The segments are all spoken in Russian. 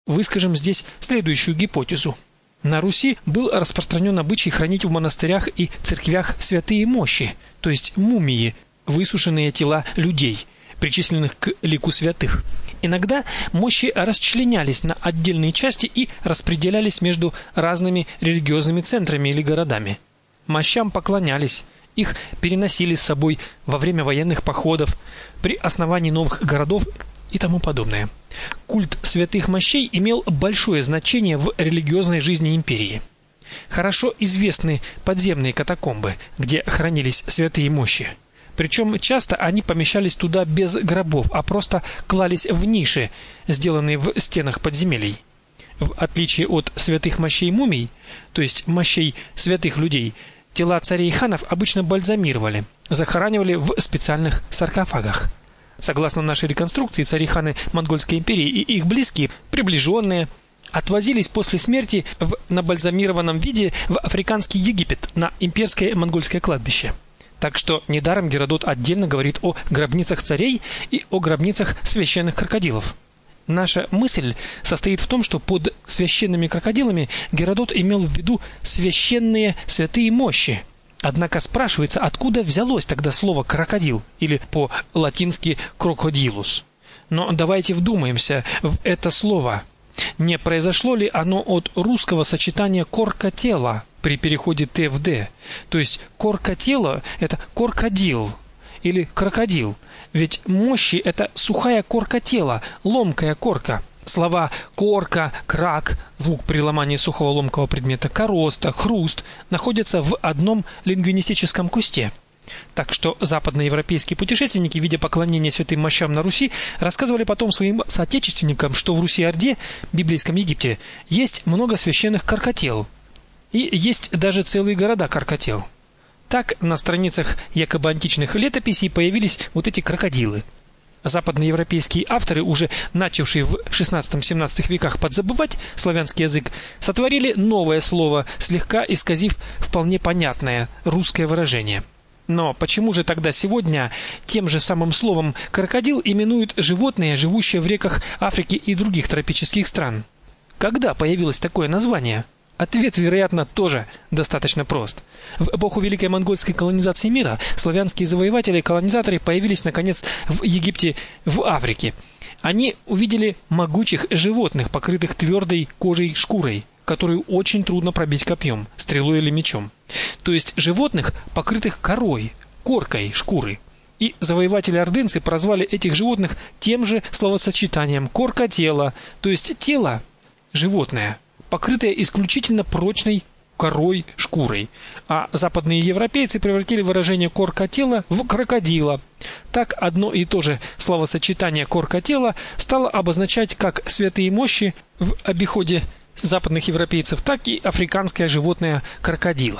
Выскажем здесь следующую гипотезу. На Руси был распространен обычай хранить в монастырях и церквях святые мощи, то есть мумии, высушенные тела людей, причисленных к лику святых. Иногда мощи расчленялись на отдельные части и распределялись между разными религиозными центрами или городами. Мощам поклонялись, их переносили с собой во время военных походов, при основании новых городов и тому подобное. Культ святых мощей имел большое значение в религиозной жизни империи. Хорошо известны подземные катакомбы, где хранились святые мощи. Причем часто они помещались туда без гробов, а просто клались в ниши, сделанные в стенах подземелий. В отличие от святых мощей мумий, то есть мощей святых людей, тела царей и ханов обычно бальзамировали, захоранивали в специальных саркофагах. Согласно нашей реконструкции, цари-ханы Монгольской империи и их близкие, приближенные, отвозились после смерти в набальзамированном виде в африканский Египет на имперское монгольское кладбище. Так что недаром Геродот отдельно говорит о гробницах царей и о гробницах священных крокодилов. Наша мысль состоит в том, что под священными крокодилами Геродот имел в виду священные святые мощи. Однако спрашивается, откуда взялось тогда слово крокодил или по-латински крокодилус. Но давайте вдумаемся в это слово. Не произошло ли оно от русского сочетания корка тела при переходе Т в Д? То есть корка тела это крокодил или крокодил. Ведь мощи это сухая корка тела, ломкая корка. Слова корка, крак, звук при ломании сухого ломкого предмета, короста, хруст находятся в одном лингвистическом кусте. Так что западноевропейские путешественники, видя поклонение святым мощам на Руси, рассказывали потом своим соотечественникам, что в Руси-Орде, библейском Египте, есть много священных крокотел. И есть даже целые города крокотел. Так на страницах якобы античных летописей появились вот эти крокодилы. Западноевропейские авторы, уже начавшие в XVI-XVII веках подзабывать славянский язык, сотворили новое слово, слегка исказив вполне понятное русское выражение. Но почему же тогда сегодня тем же самым словом крокодил именуют животное, живущее в реках Африки и других тропических стран? Когда появилось такое название? Ответ, вероятно, тоже достаточно прост. В эпоху великой монгольской колонизации мира славянские завоеватели и колонизаторы появились наконец в Египте, в Африке. Они увидели могучих животных, покрытых твердой кожей шкурой, которую очень трудно пробить копьем, стрелой или мечом. То есть животных, покрытых корой, коркой шкуры. И завоеватели-ордынцы прозвали этих животных тем же словосочетанием корка тела, то есть тело животное, покрытое исключительно прочной корой шкурой. А западные европейцы превратили выражение корка тела в крокодила. Так одно и то же словосочетание корка тела стало обозначать как святые мощи в обиходе западных европейцев, так и африканское животное крокодила.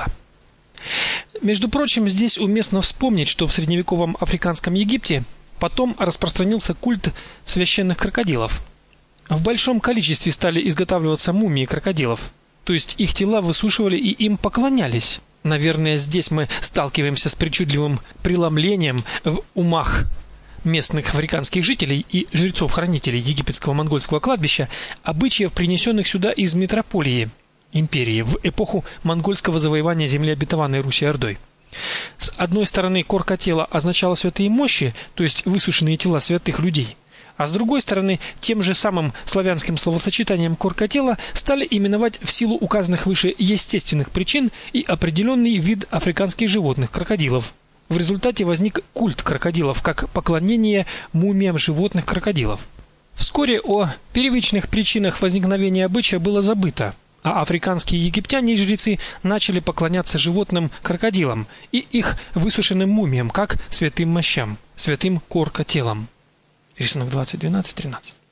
Между прочим, здесь уместно вспомнить, что в средневековом африканском Египте потом распространился культ священных крокодилов. В большом количестве стали изготавливаться мумии крокодилов, то есть их тела высушивали и им поклонялись. Наверное, здесь мы сталкиваемся с причудливым преломлением в умах местных африканских жителей и жрецов-хранителей египетского монгольского кладбища обычаев, принесенных сюда из метрополии империи в эпоху монгольского завоевания земли обетованной Руси-Ордой. С одной стороны, корка тела означала святые мощи, то есть высушенные тела святых людей. А с другой стороны, тем же самым славянским словосочетанием корка тела стали именовать в силу указанных выше естественных причин и определенный вид африканских животных крокодилов. В результате возник культ крокодилов как поклонение мумиям животных крокодилов. Вскоре о первичных причинах возникновения обычая было забыто, а африканские египтяне и жрецы начали поклоняться животным крокодилам и их высушенным мумиям как святым мощам, святым корка телам. Рисунок 20.12.13.